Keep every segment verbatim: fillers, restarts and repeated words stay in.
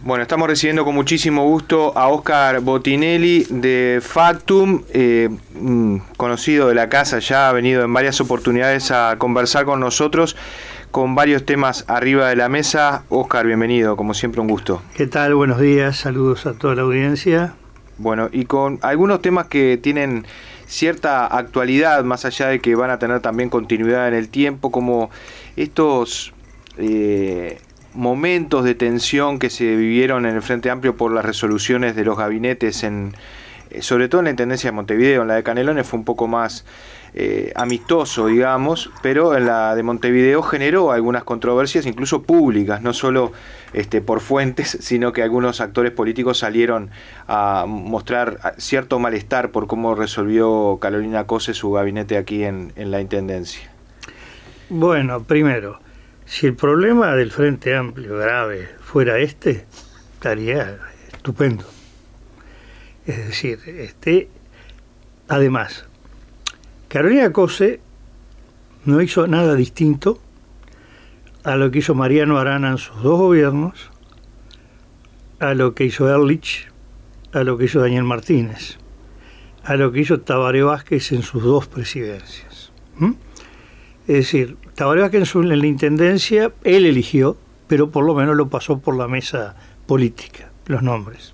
Bueno, estamos recibiendo con muchísimo gusto a Óscar Botinelli de Factum, eh, conocido de la casa, ya ha venido en varias oportunidades a conversar con nosotros con varios temas arriba de la mesa. Óscar, bienvenido, como siempre un gusto. ¿Qué tal? Buenos días, saludos a toda la audiencia. Bueno, y con algunos temas que tienen cierta actualidad, más allá de que van a tener también continuidad en el tiempo, como estos eh, momentos de tensión que se vivieron en el Frente Amplio por las resoluciones de los gabinetes, en, eh, sobre todo en la Intendencia de Montevideo. En la de Canelones fue un poco más eh, amistoso, digamos, pero en la de Montevideo generó algunas controversias, incluso públicas, no solo este, por fuentes, sino que algunos actores políticos salieron a mostrar cierto malestar por cómo resolvió Carolina Cose su gabinete aquí en, en la Intendencia. Bueno, primero, si el problema del Frente Amplio grave fuera este, estaría estupendo. Es decir, este, además, Carolina Cose no hizo nada distinto a lo que hizo Mariano Arana en sus dos gobiernos, a lo que hizo Ehrlich, a lo que hizo Daniel Martínez, a lo que hizo Tabaré Vázquez en sus dos presidencias. ¿Mm? Es decir, Tabaré Vázquez en, su, en la Intendencia, él eligió, pero por lo menos lo pasó por la mesa política, los nombres.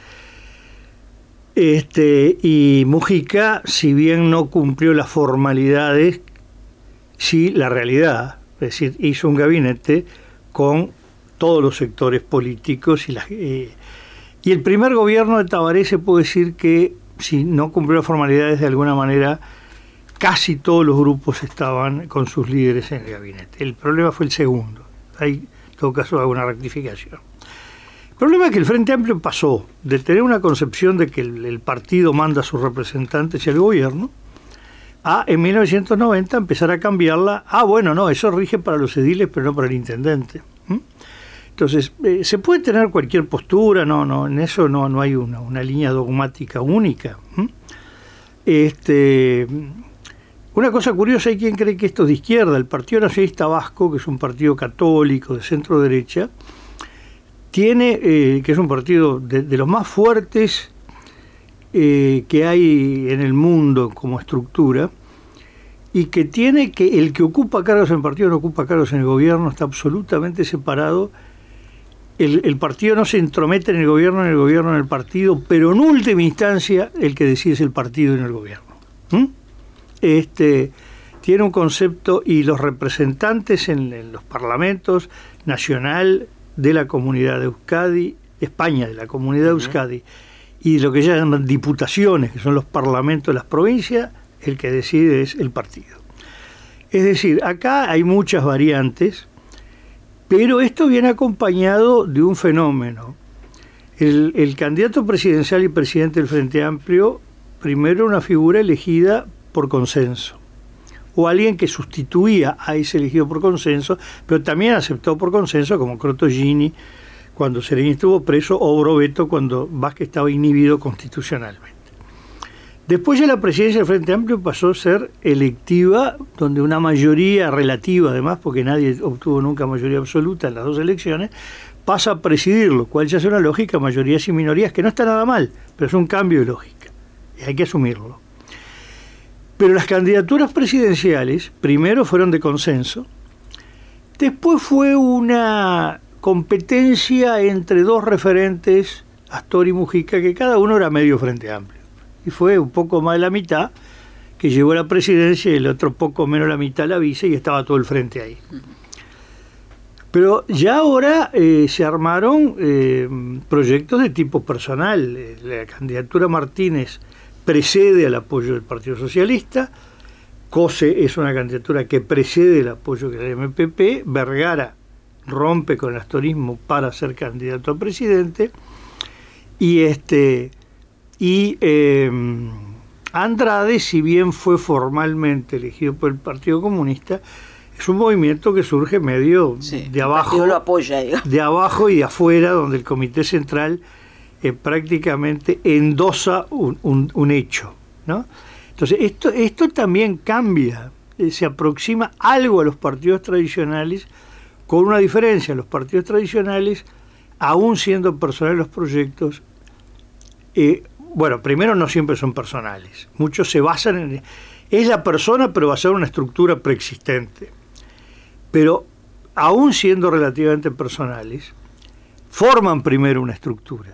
Este, y Mujica, si bien no cumplió las formalidades, sí la realidad, es decir, hizo un gabinete con todos los sectores políticos y, la, eh, y el primer gobierno de Tabaré se puede decir que si no cumplió las formalidades de alguna manera, casi todos los grupos estaban con sus líderes en el gabinete. El problema fue el segundo. Hay, en todo caso, alguna rectificación. El problema es que el Frente Amplio pasó de tener una concepción de que el, el partido manda a sus representantes y al gobierno, a en mil novecientos noventa empezar a cambiarla. Ah, bueno, no, eso rige para los ediles, pero no para el intendente. ¿Mm? Entonces, eh, se puede tener cualquier postura, no, no, en eso no, no hay una, una línea dogmática única. ¿Mm? Este... Una cosa curiosa, hay quien cree que esto es de izquierda. El Partido Nacionalista Vasco, que es un partido católico de centro derecha, tiene, eh, que es un partido de, de los más fuertes eh, que hay en el mundo como estructura, y que tiene que el que ocupa cargos en el partido no ocupa cargos en el gobierno, está absolutamente separado. El, el partido no se entromete en el gobierno, en el gobierno en el partido, pero en última instancia el que decide es el partido y no el gobierno. ¿Mm? Este, tiene un concepto, y los representantes en, en los parlamentos nacional de la comunidad de Euskadi, España, de la comunidad de Euskadi, y lo que llaman diputaciones, que son los parlamentos de las provincias, el que decide es el partido. Es decir, acá hay muchas variantes, pero esto viene acompañado de un fenómeno. El, el candidato presidencial y presidente del Frente Amplio, primero una figura elegida por consenso, o alguien que sustituía a ese elegido por consenso, pero también aceptó por consenso, como Crotogini cuando Seregni estuvo preso, o Brovetto cuando Vázquez estaba inhibido constitucionalmente. Después ya la presidencia del Frente Amplio pasó a ser electiva, donde una mayoría relativa, además, porque nadie obtuvo nunca mayoría absoluta en las dos elecciones, pasa a presidir, lo cual ya es una lógica, mayorías y minorías, que no está nada mal, pero es un cambio de lógica, y hay que asumirlo. Pero las candidaturas presidenciales primero fueron de consenso, después fue una competencia entre dos referentes, Astor y Mujica, que cada uno era medio Frente Amplio, y fue un poco más de la mitad que llegó a la presidencia y el otro poco menos de la mitad la vice, y estaba todo el frente ahí. Pero ya ahora eh, se armaron eh, proyectos de tipo personal. La candidatura Martínez precede al apoyo del Partido Socialista, Cose es una candidatura que precede el apoyo del M P P, Vergara rompe con el astorismo para ser candidato a presidente, y este y eh, Andrade, si bien fue formalmente elegido por el Partido Comunista, es un movimiento que surge medio sí, de abajo, lo apoya, de abajo y de afuera, donde el Comité Central Eh, prácticamente endosa un, un, un hecho, ¿no? Entonces esto, esto también cambia, eh, se aproxima algo a los partidos tradicionales, con una diferencia. Los partidos tradicionales aún siendo personales los proyectos, eh, bueno, primero no siempre son personales. Muchos se basan en... Es la persona, pero basada en una estructura preexistente. Pero, aún siendo relativamente personales, forman primero una estructura.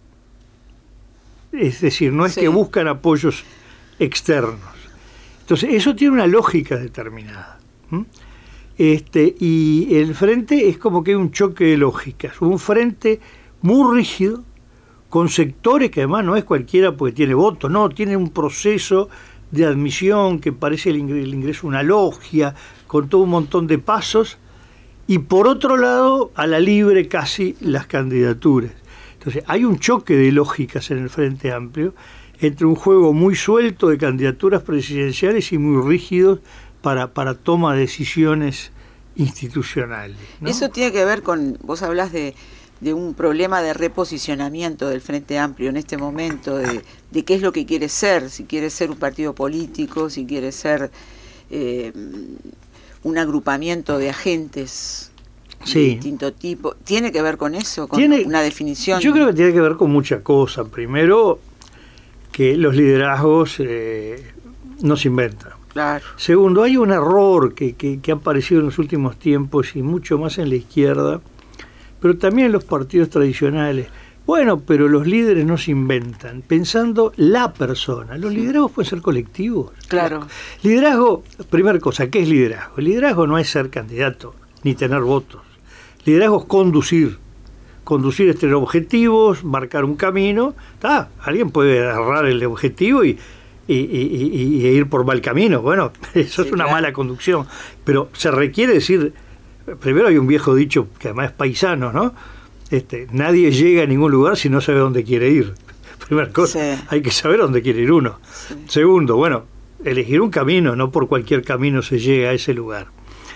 Es decir, no es sí. que buscan apoyos externos. Entonces, eso tiene una lógica determinada. ¿Mm? Este, y el frente es como que hay un choque de lógicas. Un frente muy rígido, con sectores que además no es cualquiera porque tiene voto, no, tiene un proceso de admisión que parece el ingreso a una logia, con todo un montón de pasos, y por otro lado, a la libre casi las candidaturas. Entonces, hay un choque de lógicas en el Frente Amplio entre un juego muy suelto de candidaturas presidenciales y muy rígidos para, para toma de decisiones institucionales, ¿no? Eso tiene que ver con, vos hablás de, de un problema de reposicionamiento del Frente Amplio en este momento, de, de qué es lo que quiere ser, si quiere ser un partido político, si quiere ser eh, un agrupamiento de agentes sí. de distinto tipo. ¿Tiene que ver con eso, con tiene, una definición? Yo creo que tiene que ver con muchas cosas. Primero, que los liderazgos eh, no se inventan. Claro. Segundo, hay un error que, que, que ha aparecido en los últimos tiempos y mucho más en la izquierda, pero también en los partidos tradicionales. Bueno, pero los líderes no se inventan, pensando la persona. Los liderazgos pueden ser colectivos. Claro. Liderazgo, primera cosa, ¿qué es liderazgo? El liderazgo no es ser candidato, ni tener votos. Liderazgo es conducir. Conducir es tener objetivos, marcar un camino. Ah, alguien puede errar el objetivo y, y, y, y, y ir por mal camino. Bueno, eso sí, es una claro. mala conducción. Pero se requiere decir, primero hay un viejo dicho que además es paisano, ¿no? Este, nadie llega a ningún lugar si no sabe dónde quiere ir. Primera cosa, sí. hay que saber dónde quiere ir uno. Sí. Segundo, bueno, elegir un camino, no por cualquier camino se llega a ese lugar.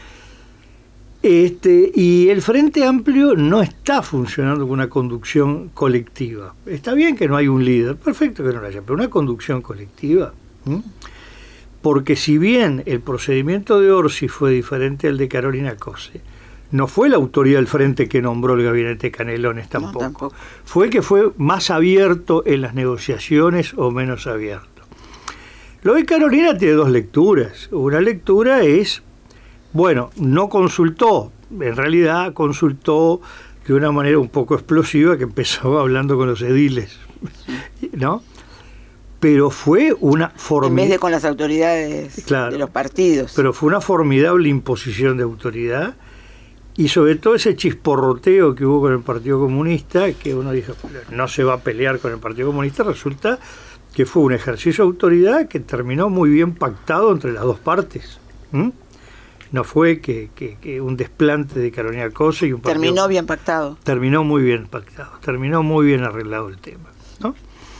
Este, y el Frente Amplio no está funcionando con una conducción colectiva. Está bien que no hay un líder, perfecto que no lo haya, pero una conducción colectiva. ¿Mm? Porque si bien el procedimiento de Orsi fue diferente al de Carolina Cose, no fue la autoridad del Frente que nombró el gabinete Canelones tampoco. No, tampoco. Fue el que fue más abierto en las negociaciones o menos abierto. Lo de Carolina tiene dos lecturas. Una lectura es, bueno, no consultó, en realidad consultó de una manera un poco explosiva que empezó hablando con los ediles, ¿no? Pero fue una formidable... En vez de con las autoridades claro, de los partidos. Pero fue una formidable imposición de autoridad. Y sobre todo ese chisporroteo que hubo con el Partido Comunista, que uno dijo, no se va a pelear con el Partido Comunista, resulta que fue un ejercicio de autoridad que terminó muy bien pactado entre las dos partes. ¿Mm? No fue que, que, que un desplante de Carolina Cose y un partido... Terminó bien pactado. Terminó muy bien pactado, terminó muy bien arreglado el tema, ¿no?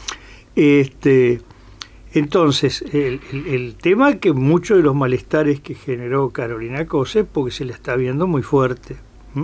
Este... Entonces, el, el, el tema que muchos de los malestares que generó Carolina Cose, porque se la está viendo muy fuerte. ¿Mm?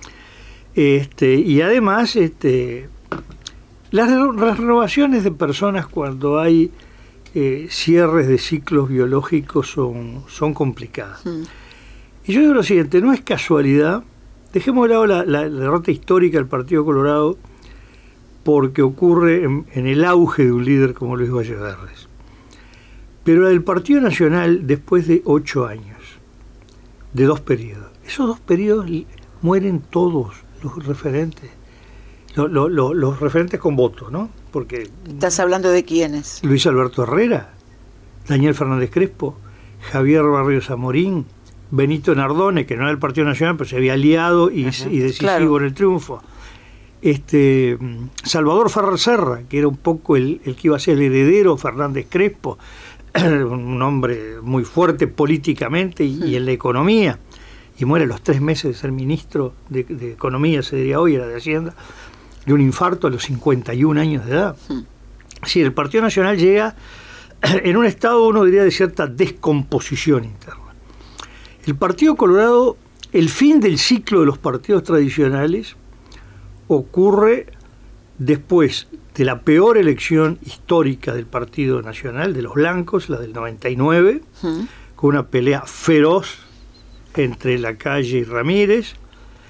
Este, y además, este, las, las renovaciones de personas cuando hay eh, cierres de ciclos biológicos son, son complicadas. Mm. Y yo digo lo siguiente, no es casualidad, dejemos de lado la, la, la derrota histórica del Partido Colorado, porque ocurre en, en el auge de un líder como Luis Valleverres. Pero la del Partido Nacional, después de ocho años, de dos periodos, esos dos periodos mueren todos los referentes, los, los, los, los referentes con voto, ¿no? Porque ¿estás hablando de quiénes? Luis Alberto Herrera, Daniel Fernández Crespo, Javier Barrios Amorín, Benito Nardone, que no era del Partido Nacional, pero se había aliado y, y decisivo claro. en el triunfo. Este, Salvador Ferrer Serra, que era un poco el, el que iba a ser el heredero Fernández Crespo, un hombre muy fuerte políticamente y, sí. y en la economía, y muere a los tres meses de ser ministro de, de Economía, se diría hoy, era de Hacienda, de un infarto a los cincuenta y un años de edad. Sí, sí el Partido Nacional llega en un estado, uno diría, de cierta descomposición interna. El Partido Colorado, el fin del ciclo de los partidos tradicionales ocurre después de la peor elección histórica del Partido Nacional, de los blancos, la del noventa y nueve, uh-huh. con una pelea feroz entre Lacalle y Ramírez,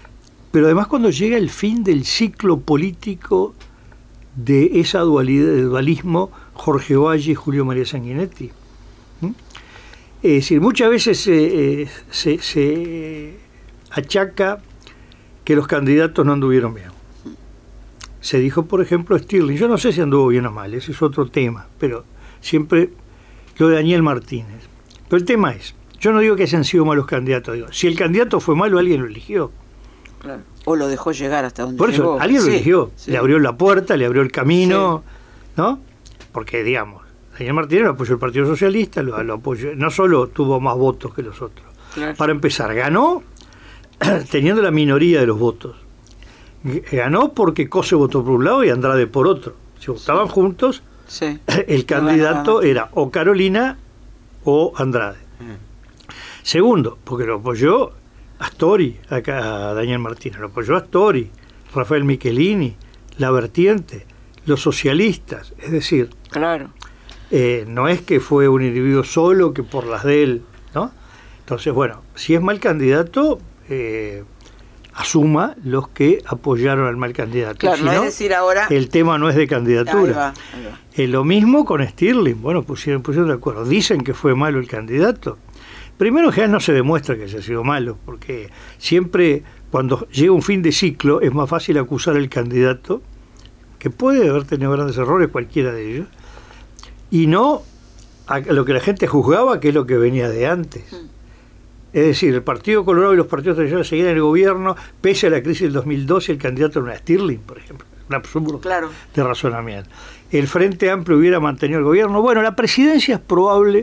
pero además cuando llega el fin del ciclo político de esa dualidad, del dualismo Jorge Valle y Julio María Sanguinetti. ¿Mm? Es decir, muchas veces eh, se, se achaca que los candidatos no anduvieron bien. Se dijo, por ejemplo, Stirling, yo no sé si anduvo bien o mal, ese es otro tema, pero siempre lo de Daniel Martínez. Pero el tema es, yo no digo que hayan sido malos candidatos, digo, si el candidato fue malo, alguien lo eligió. Claro. O lo dejó llegar hasta donde Por eso, llegó. alguien Sí, lo eligió, sí. le abrió la puerta, le abrió el camino, sí. ¿No? Porque, digamos, Daniel Martínez lo apoyó el Partido Socialista, lo, lo apoyó, no solo tuvo más votos que los otros. Claro. Para empezar, ganó teniendo la minoría de los votos. Ganó porque Cose votó por un lado y Andrade por otro. Si votaban sí. juntos, sí. el candidato no era o Carolina o Andrade. Mm. Segundo, porque lo apoyó Astori, acá a Daniel Martínez, lo apoyó Astori, Rafael Michelini, La Vertiente, los socialistas. Es decir, claro. eh, no es que fue un individuo solo que por las de él, ¿no? Entonces, bueno, si es mal candidato, eh, asuma los que apoyaron al mal candidato. Claro, si no, no es decir ahora... el tema no es de candidatura. Ahí va, ahí va. Eh, lo mismo con Stirling. Bueno, pusieron, pusieron de acuerdo. Dicen que fue malo el candidato. Primero, en general no se demuestra que haya sido malo, porque siempre cuando llega un fin de ciclo es más fácil acusar al candidato, que puede haber tenido grandes errores, cualquiera de ellos, y no a lo que la gente juzgaba, que es lo que venía de antes. Mm. Es decir, el Partido Colorado y los partidos tradicionales seguían en el gobierno, pese a la crisis del dos mil doce, el candidato era una Stirling, por ejemplo. Un absurdo claro. de razonamiento. El Frente Amplio hubiera mantenido el gobierno. Bueno, la presidencia es probable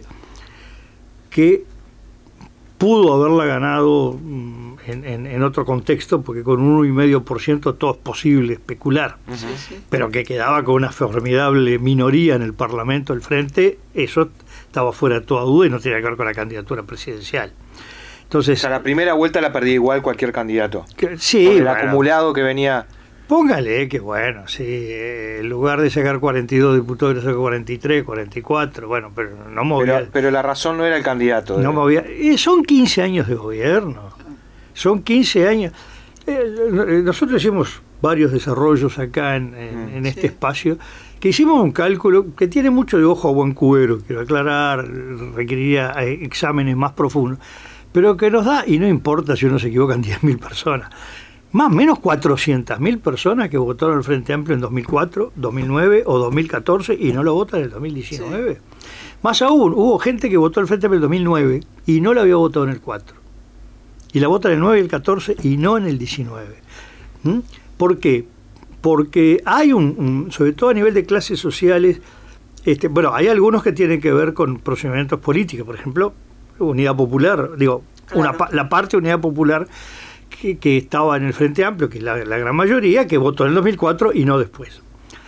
que pudo haberla ganado en, en, en otro contexto, porque con un uno coma cinco por ciento todo es posible especular, uh-huh. sí, sí. pero que quedaba con una formidable minoría en el Parlamento del Frente, eso estaba fuera de toda duda y no tenía que ver con la candidatura presidencial. Entonces, o sea, la primera vuelta la perdía igual cualquier candidato. Que, sí, por el bueno, acumulado que venía. Póngale que bueno, sí, eh, en lugar de sacar cuarenta y dos diputados, le sacó cuarenta y tres, cuarenta y cuatro, bueno, pero no movía. Pero, pero la razón no era el candidato. No de... movía. Eh, son quince años de gobierno, son quince años. Eh, nosotros hicimos varios desarrollos acá en, en, mm, en este sí. espacio, que hicimos un cálculo que tiene mucho de ojo a buen cubero, quiero aclarar, requeriría exámenes más profundos, pero que nos da, y no importa si uno se equivoca en diez mil personas, más o menos cuatrocientas mil personas que votaron el Frente Amplio en dos mil cuatro, dos mil nueve o dos mil catorce y no lo votan en el dos mil diecinueve. Sí. Más aún, hubo gente que votó el Frente Amplio en el dos mil nueve y no la había votado en el cuatro. Y la vota en el nueve y el catorce y no en el diecinueve. ¿Mm? ¿Por qué? Porque hay un, un, sobre todo a nivel de clases sociales, este, bueno, hay algunos que tienen que ver con procedimientos políticos, por ejemplo, Unidad Popular, digo, claro. una, la parte de Unidad Popular que, que estaba en el Frente Amplio, que es la, la gran mayoría, que votó en el dos mil cuatro y no después.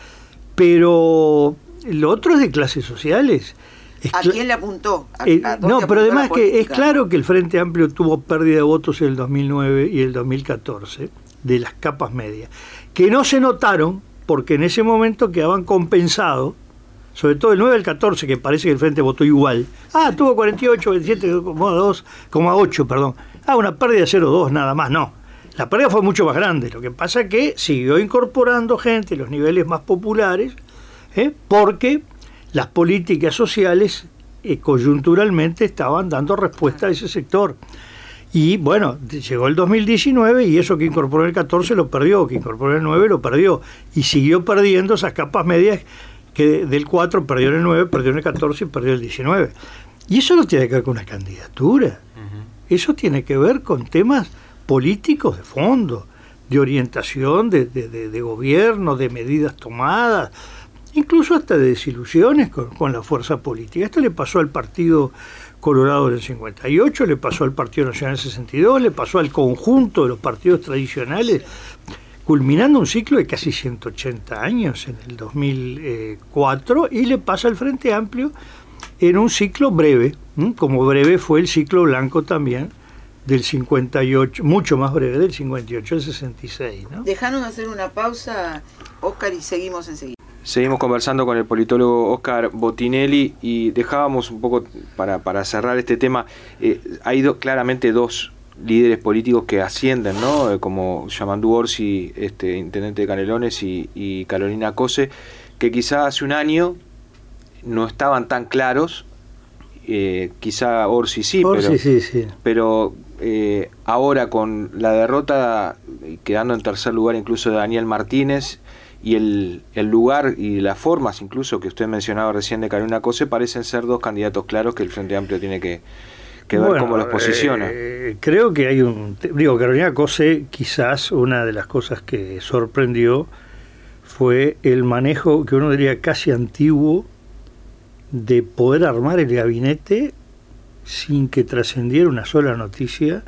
Pero lo otro es de clases sociales. Es ¿A quién le apuntó? ¿A, eh, a no, pero además que es claro que el Frente Amplio tuvo pérdida de votos en el dos mil nueve y el dos mil catorce, de las capas medias, que no se notaron porque en ese momento quedaban compensados, sobre todo el nueve al catorce, que parece que el Frente votó igual. Ah, tuvo cuarenta y ocho, veintisiete coma dos, ocho, perdón. Ah, una pérdida de cero coma dos nada más, no. La pérdida fue mucho más grande. Lo que pasa es que siguió incorporando gente en los niveles más populares, ¿eh? porque las políticas sociales eh, coyunturalmente estaban dando respuesta a ese sector. Y bueno, llegó el dos mil diecinueve y eso que incorporó el catorce lo perdió, que incorporó el nueve lo perdió. Y siguió perdiendo esas capas medias que del cuatro perdió en el nueve, perdió en el catorce y perdió en el diecinueve. Y eso no tiene que ver con una candidatura. Uh-huh. Eso tiene que ver con temas políticos de fondo, de orientación, de, de, de, de gobierno, de medidas tomadas, incluso hasta de desilusiones con, con la fuerza política. Esto le pasó al Partido Colorado en el cincuenta y ocho, le pasó al Partido Nacional en el sesenta y dos, le pasó al conjunto de los partidos tradicionales, culminando un ciclo de casi ciento ochenta años en el dos mil cuatro, y le pasa al Frente Amplio en un ciclo breve, ¿m? como breve fue el ciclo blanco también del cincuenta y ocho, mucho más breve, del cincuenta y ocho al sesenta y seis, ¿no? Dejanos hacer una pausa, Óscar, y seguimos enseguida. Seguimos conversando con el politólogo Óscar Botinelli y dejábamos un poco, para, para cerrar este tema, eh, hay do, claramente dos líderes políticos que ascienden, ¿no? Como Yamandú Orsi, este, intendente de Canelones, y, y Carolina Cose, que quizá hace un año no estaban tan claros, eh, quizá Orsi sí, Orsi, pero, sí, sí. pero eh, ahora con la derrota, quedando en tercer lugar incluso de Daniel Martínez, y el, el lugar y las formas incluso que usted mencionaba recién de Carolina Cose, parecen ser dos candidatos claros que el Frente Amplio tiene que, que ver bueno, cómo los posiciona. Eh, creo que hay un... Digo, Carolina Cose, quizás una de las cosas que sorprendió fue el manejo, que uno diría casi antiguo, de poder armar el gabinete sin que trascendiera una sola noticia,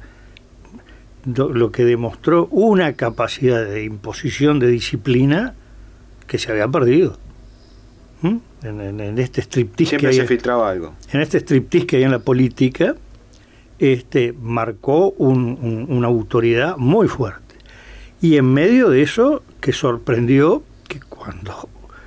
lo que demostró una capacidad de imposición de disciplina que se había perdido. ¿Mm? En, en, en este striptease Siempre que se hay, filtraba algo. En este striptease que hay en la política, este marcó un, un, una autoridad muy fuerte. Y en medio de eso, que sorprendió que cuando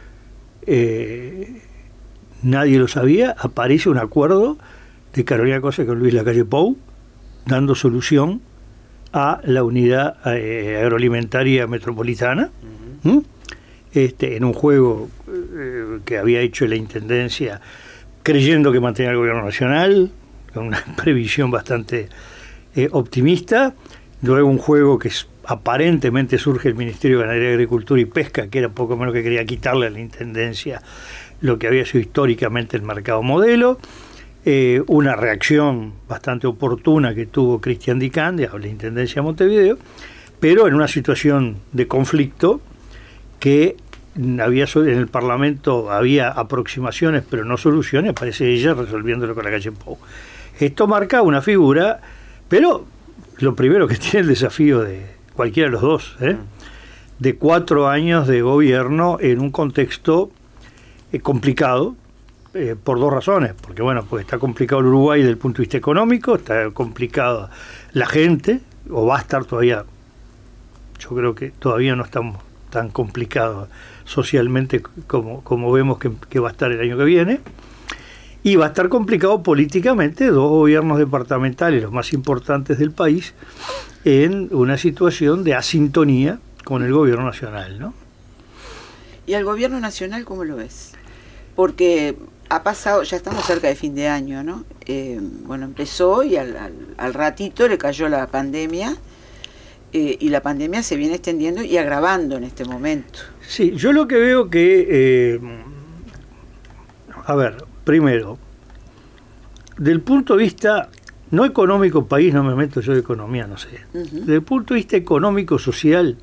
eh, nadie lo sabía, aparece un acuerdo de Carolina Cose con Luis Lacalle Pou, dando solución a la unidad eh, agroalimentaria metropolitana, uh-huh. ¿Mm? este, en un juego eh, que había hecho la Intendencia, creyendo que mantenía el gobierno nacional, con una previsión bastante eh, optimista. Luego un juego que es, aparentemente surge el Ministerio de Ganadería, Agricultura y Pesca, que era poco menos que quería quitarle a la Intendencia lo que había sido históricamente el mercado modelo. Eh, una reacción bastante oportuna que tuvo Cristian Dicán de la Intendencia de Montevideo, pero en una situación de conflicto que había en el Parlamento había aproximaciones pero no soluciones, parece ella resolviéndolo con Lacalle Pou. Esto marca una figura, pero lo primero que tiene el desafío de cualquiera de los dos, ¿eh? de cuatro años de gobierno en un contexto eh, complicado, Eh, por dos razones, porque bueno, pues está complicado el Uruguay desde el punto de vista económico, está complicada la gente, o va a estar todavía, yo creo que todavía no estamos tan complicados socialmente como, como vemos que, que va a estar el año que viene, y va a estar complicado políticamente, dos gobiernos departamentales, los más importantes del país, en una situación de asintonía con el gobierno nacional, ¿no? ¿Y al gobierno nacional cómo lo ves? Porque ha pasado, ya estamos cerca de fin de año, ¿no? Eh, bueno, empezó y al, al, al ratito le cayó la pandemia, eh, y la pandemia se viene extendiendo y agravando en este momento. Sí, yo lo que veo que, eh, a ver, primero, del punto de vista no económico país, no me meto yo de economía, no sé, uh-huh. Del punto de vista económico social,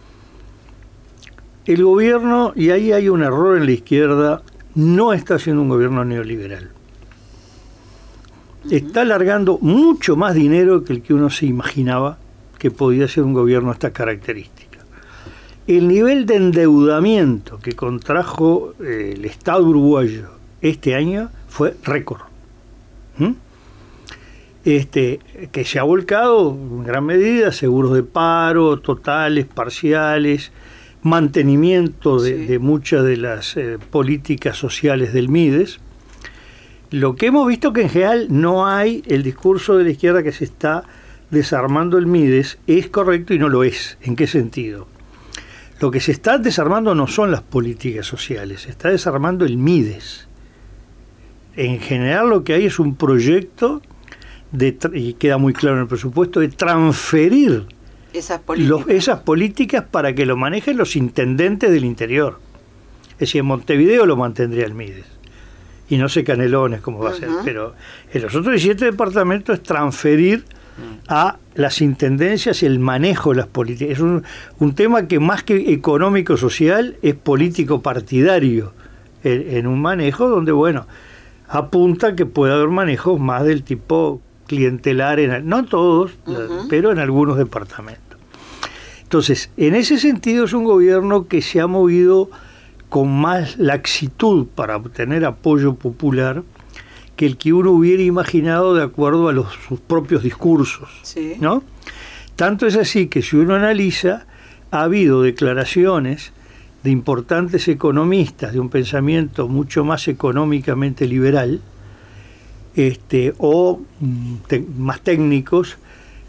el gobierno, y ahí hay un error en la izquierda, no está haciendo un gobierno neoliberal. Uh-huh. Está alargando mucho más dinero que el que uno se imaginaba que podía ser un gobierno de estas características. El nivel de endeudamiento que contrajo eh, el Estado uruguayo este año fue récord. ¿Mm? Este, que se ha volcado en gran medida, seguros de paro, totales, parciales, mantenimiento de, sí. de muchas de las eh, políticas sociales del MIDES. Lo que hemos visto que en general no hay el discurso de la izquierda que se está desarmando el MIDES, es correcto y no lo es. ¿En qué sentido? Lo que se está desarmando no son las políticas sociales, se está desarmando el MIDES. En general lo que hay es un proyecto, de, y queda muy claro en el presupuesto, de transferir Esas políticas. Los, esas políticas para que lo manejen los intendentes del interior. Es decir, en Montevideo lo mantendría el MIDES. Y no sé Canelones cómo va uh-huh. a ser, pero en los otros diecisiete departamentos es transferir uh-huh. a las intendencias el manejo de las políticas. Es un, un tema que más que económico-social es político-partidario en, en un manejo donde, bueno, apunta que puede haber manejos más del tipo clientelar, en, no todos, uh-huh. pero en algunos departamentos. Entonces, en ese sentido es un gobierno que se ha movido con más laxitud para obtener apoyo popular que el que uno hubiera imaginado de acuerdo a los, sus propios discursos, sí. ¿no? Tanto es así que si uno analiza, ha habido declaraciones de importantes economistas de un pensamiento mucho más económicamente liberal, este, o te, más técnicos,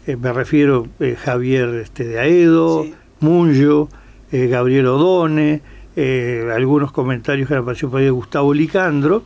eh, me refiero eh, Javier este, de Aedo, sí. Munyo, eh, Gabriel Odone, eh, algunos comentarios que han aparecido por ahí de Gustavo Licandro,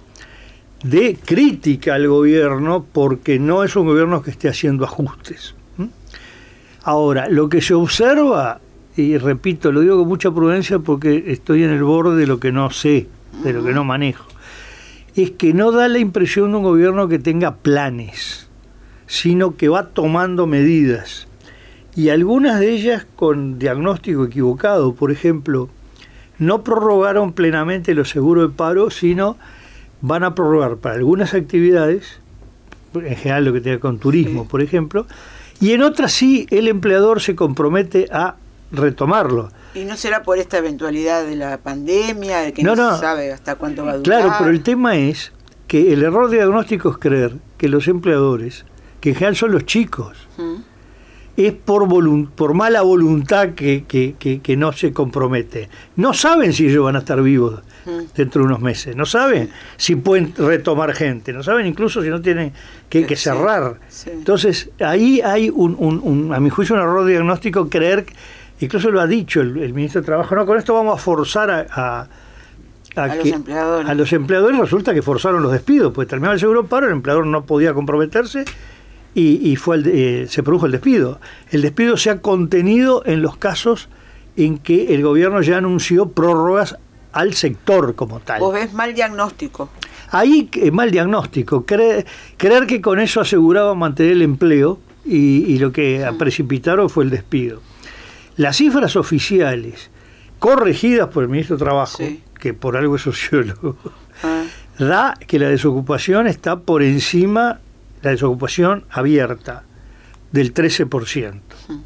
de crítica al gobierno porque no es un gobierno que esté haciendo ajustes. ¿Mm? Ahora, lo que se observa, y repito, lo digo con mucha prudencia porque estoy en el borde de lo que no sé, de lo que no manejo, es que no da la impresión de un gobierno que tenga planes, sino que va tomando medidas. Y algunas de ellas con diagnóstico equivocado. Por ejemplo, no prorrogaron plenamente los seguros de paro, sino van a prorrogar para algunas actividades, en general lo que tiene con turismo, sí. por ejemplo, y en otras sí el empleador se compromete a retomarlo. ¿Y no será por esta eventualidad de la pandemia, de que no, no, no se sabe hasta cuánto va a durar? Claro, pero el tema es que el error diagnóstico es creer que los empleadores, que en general son los chicos, ¿Mm? es por volunt- por mala voluntad que, que, que, que no se compromete. No saben si ellos van a estar vivos ¿Mm? dentro de unos meses, no saben si pueden retomar gente, no saben incluso si no tienen que, que cerrar. Sí, sí. Entonces, ahí hay, un, un, un, a mi juicio, un error diagnóstico creer, incluso lo ha dicho el, el ministro de Trabajo, no, con esto vamos a forzar a... a A, a, que, los empleadores. a los empleadores. Resulta que forzaron los despidos, pues terminaba el seguro paro, el empleador no podía comprometerse y, y fue el, eh, se produjo el despido. El despido se ha contenido en los casos en que el gobierno ya anunció prórrogas al sector como tal. ¿Vos ves mal diagnóstico? Ahí eh, mal diagnóstico, creer, creer que con eso aseguraba mantener el empleo y, y lo que sí. precipitaron fue el despido. Las cifras oficiales corregidas por el ministro de Trabajo, sí. que por algo es sociólogo, ah. da que la desocupación está por encima, la desocupación abierta, del trece por ciento. Sí.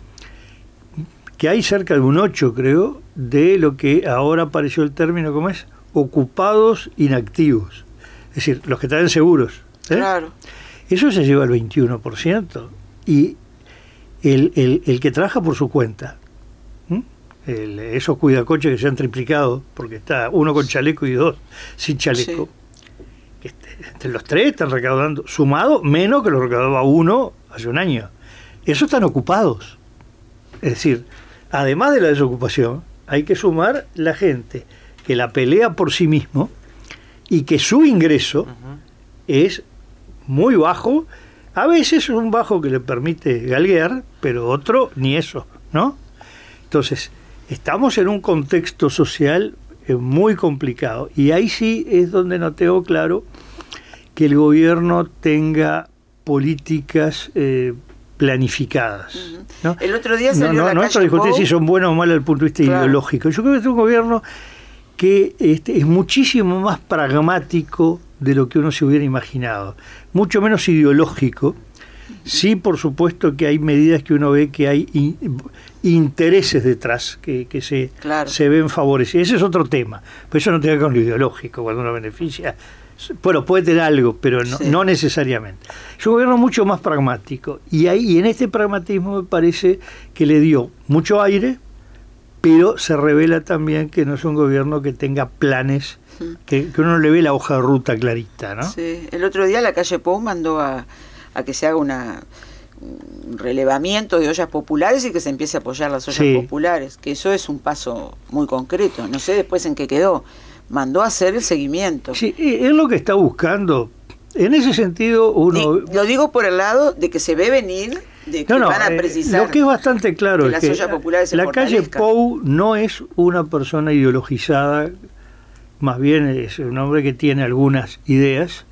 Que hay cerca de un ocho, creo, de lo que ahora apareció el término, ¿cómo es? Ocupados inactivos. Es decir, los que traen seguros. ¿eh? Claro. Eso se lleva al veintiuno por ciento. Y el, el, el que trabaja por su cuenta, El, esos cuidacoches que se han triplicado, porque está uno con chaleco y dos sin chaleco, sí. que este, entre los tres están recaudando, sumado menos que lo recaudaba uno hace un año. Esos están ocupados. Es decir, además de la desocupación, hay que sumar la gente que la pelea por sí mismo y que su ingreso uh-huh. es muy bajo. A veces es un bajo que le permite galguear, pero otro ni eso, ¿no? Entonces, estamos en un contexto social muy complicado y ahí sí es donde no tengo claro que el gobierno tenga políticas eh, planificadas. Uh-huh. ¿no? El otro día salió no, no, la no calle esto discutir Pou. Si son buenas o malas desde el punto de vista claro. ideológico. Yo creo que es un gobierno que este, es muchísimo más pragmático de lo que uno se hubiera imaginado, mucho menos ideológico. Sí, por supuesto que hay medidas que uno ve que hay in, intereses detrás que, que se, claro. se ven favorecidos. Ese es otro tema. Pero eso no tiene que ver con lo ideológico, cuando uno beneficia. Bueno, puede tener algo, pero no, sí. no necesariamente. Es un gobierno mucho más pragmático. Y, ahí, y en este pragmatismo me parece que le dio mucho aire, pero se revela también que no es un gobierno que tenga planes, que, que uno le ve la hoja de ruta clarita, ¿no? Sí. El otro día la calle Pou mandó a... a que se haga una, un relevamiento de ollas populares y que se empiece a apoyar las ollas sí. populares, que eso es un paso muy concreto. No sé después en qué quedó. Mandó a hacer el seguimiento. Sí, es lo que está buscando. En ese sentido, uno... Di, lo digo por el lado de que se ve venir, de que no, no, van a precisar... Eh, lo que es bastante claro que es las ollas populares se la calle Pou no es una persona ideologizada, más bien es un hombre que tiene algunas ideas,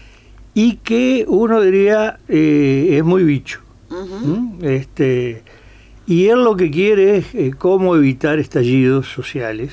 y que uno diría eh, es muy bicho. Uh-huh. ¿Mm? este y él lo que quiere es eh, cómo evitar estallidos sociales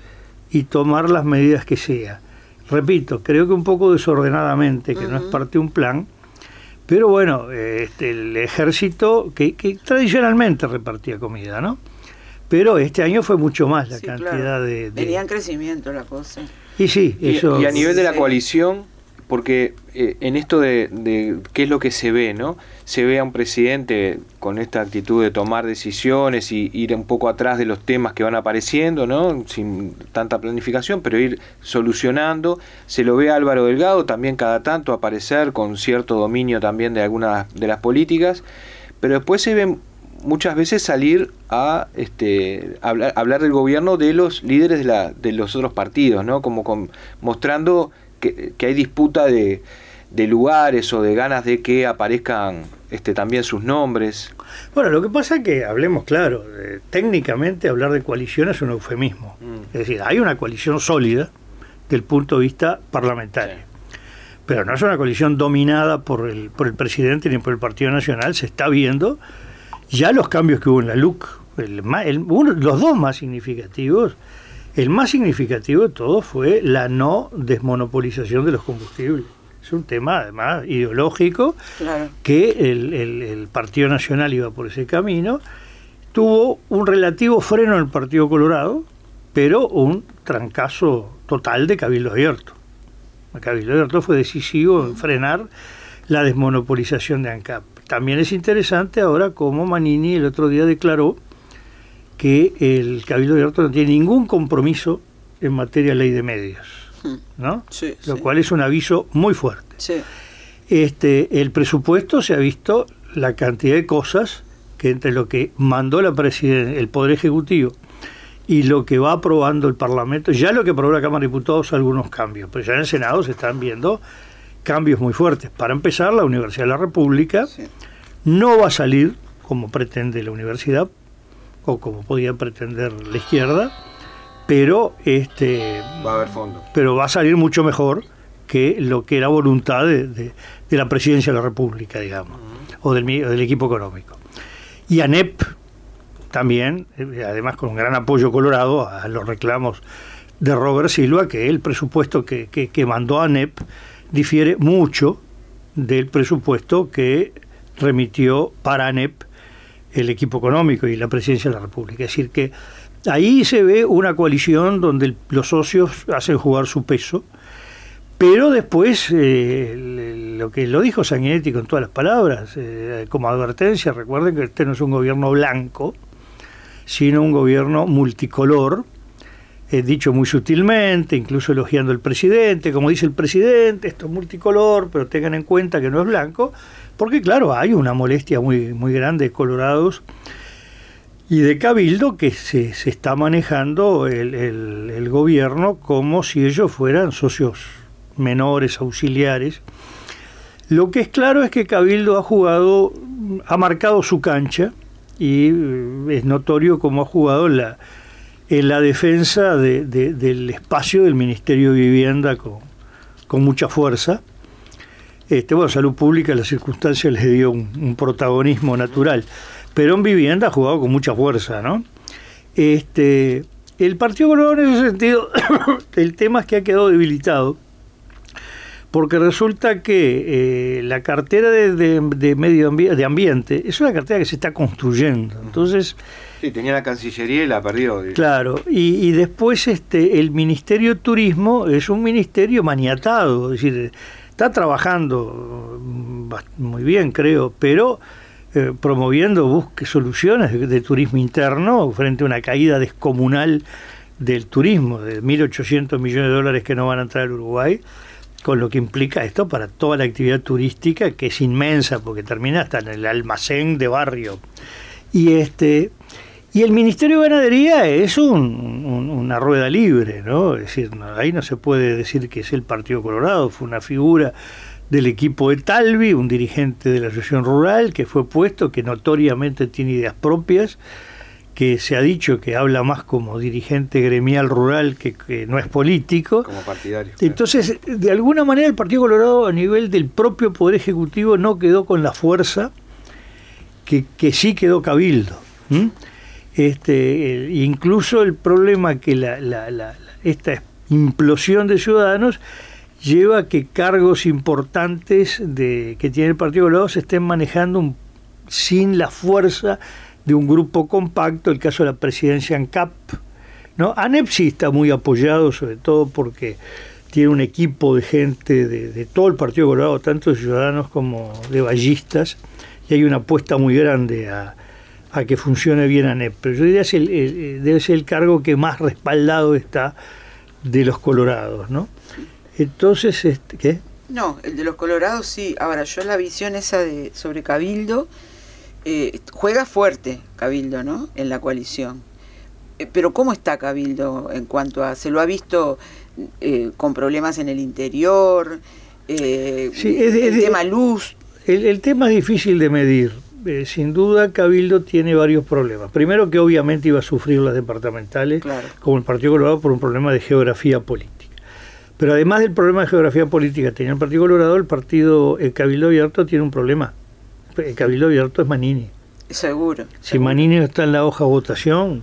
y tomar las medidas que sea. Repito, creo que un poco desordenadamente, que uh-huh. no es parte de un plan, pero bueno, este, el ejército que, que tradicionalmente repartía comida, ¿no? Pero este año fue mucho más la sí, cantidad claro. de, de... Venía en crecimiento la cosa. Y sí, eso... Y, y a nivel de la coalición... Porque eh, en esto de, de qué es lo que se ve, ¿no? Se ve a un presidente con esta actitud de tomar decisiones y ir un poco atrás de los temas que van apareciendo, ¿no? Sin tanta planificación, pero ir solucionando. Se lo ve a Álvaro Delgado también cada tanto aparecer con cierto dominio también de algunas de las políticas. pero después se ven muchas veces salir a este hablar, hablar del gobierno de los líderes de, la, de los otros partidos, ¿no? Como con, mostrando que, que hay disputa de, de lugares o de ganas de que aparezcan este también sus nombres. Bueno, lo que pasa es que, hablemos claro, eh, técnicamente hablar de coalición es un eufemismo. Mm. Es decir, hay una coalición sólida del punto de vista parlamentario. Sí. Pero no es una coalición dominada por el, por el presidente ni por el Partido Nacional. Se está viendo ya los cambios que hubo en la L U C. El, el, uno, los dos más significativos, el más significativo de todos fue la no desmonopolización de los combustibles. Es un tema, además, ideológico, claro, que el, el, el Partido Nacional iba por ese camino. Tuvo un relativo freno en el Partido Colorado, pero un trancazo total de Cabildo Abierto. Cabildo Abierto fue decisivo en frenar la desmonopolización de ANCAP. También es interesante ahora cómo Manini el otro día declaró que el Cabildo Abierto no tiene ningún compromiso en materia de ley de medios, ¿no? Sí, lo sí. cual es un aviso muy fuerte. Sí. Este, el presupuesto se ha visto la cantidad de cosas que entre lo que mandó la presiden- el Poder Ejecutivo y lo que va aprobando el Parlamento, ya lo que aprobó la Cámara de Diputados, algunos cambios, pero ya en el Senado se están viendo cambios muy fuertes. Para empezar, la Universidad de la República sí. no va a salir como pretende la universidad, o como podía pretender la izquierda, pero este va a haber fondo. Pero va a salir mucho mejor que lo que era voluntad de, de, de la Presidencia de la República, digamos, uh-huh. o del, del equipo económico. Y ANEP también, además con un gran apoyo colorado a los reclamos de Robert Silva, que el presupuesto que, que, que mandó a ANEP difiere mucho del presupuesto que remitió para ANEP el equipo económico y la Presidencia de la República. Es decir, que ahí se ve una coalición donde el, los socios hacen jugar su peso, pero después, eh, lo que lo dijo Sanguinetti con todas las palabras, eh, como advertencia, recuerden que este no es un gobierno blanco, sino un gobierno multicolor, eh, dicho muy sutilmente, incluso elogiando al presidente, como dice el presidente, esto es multicolor, pero tengan en cuenta que no es blanco, porque claro, hay una molestia muy, muy grande de colorados y de Cabildo que se, se está manejando el, el, el gobierno como si ellos fueran socios menores, auxiliares. Lo que es claro es que Cabildo ha jugado, ha marcado su cancha, y es notorio cómo ha jugado la, en la defensa de, de, del espacio del Ministerio de Vivienda con, con mucha fuerza. Este, bueno, Salud Pública, las circunstancias les dio un, un protagonismo natural, pero en Vivienda ha jugado con mucha fuerza, ¿no? Este, el Partido Colorado en ese sentido, el tema es que ha quedado debilitado, porque resulta que eh, la cartera de, de, de medio ambi- de ambiente es una cartera que se está construyendo. Entonces, sí, tenía la Cancillería y la perdió. Claro, y, y después este el Ministerio de Turismo es un ministerio maniatado, es decir, está trabajando muy bien, creo, pero eh, promoviendo busque soluciones de, de turismo interno frente a una caída descomunal del turismo, de mil ochocientos millones de dólares que no van a entrar al Uruguay, con lo que implica esto para toda la actividad turística, que es inmensa, porque termina hasta en el almacén de barrio. Y este y el Ministerio de Ganadería es un, un, una rueda libre, ¿no? Es decir, no, ahí no se puede decir que es el Partido Colorado, fue una figura del equipo de Talvi, un dirigente de la Asociación Rural, que fue puesto, que notoriamente tiene ideas propias, que se ha dicho que habla más como dirigente gremial rural que, que no es político. Como partidario. Entonces, claro, de alguna manera el Partido Colorado a nivel del propio Poder Ejecutivo no quedó con la fuerza que, que sí quedó Cabildo. ¿Mm? Este, el, incluso el problema que la, la, la, esta implosión de Ciudadanos lleva a que cargos importantes de, que tiene el Partido Colorado se estén manejando un, sin la fuerza de un grupo compacto, el caso de la presidencia ANCAP, ¿no? ANEP sí está muy apoyado, sobre todo porque tiene un equipo de gente de, de todo el Partido Colorado, tanto de Ciudadanos como de vallistas, y hay una apuesta muy grande a, a que funcione bien ANEP. Pero yo diría que el, el, debe ser el cargo que más respaldado está de los colorados, ¿no? Entonces, este, ¿qué? No, el de los colorados sí. Ahora, yo la visión esa de sobre Cabildo, eh, juega fuerte Cabildo, ¿no? En la coalición. Eh, pero ¿cómo está Cabildo en cuanto a... ¿Se lo ha visto eh, con problemas en el interior? Eh, sí, es, el es, tema luz. El, el tema es difícil de medir. Eh, sin duda Cabildo tiene varios problemas. Primero, que obviamente iba a sufrir las departamentales, claro, como el Partido Colorado, por un problema de geografía política. Pero además del problema de geografía política que tenía el Partido Colorado, el partido el Cabildo Abierto tiene un problema. El Cabildo Abierto es Manini. Seguro. Si seguro. Manini no está en la hoja de votación,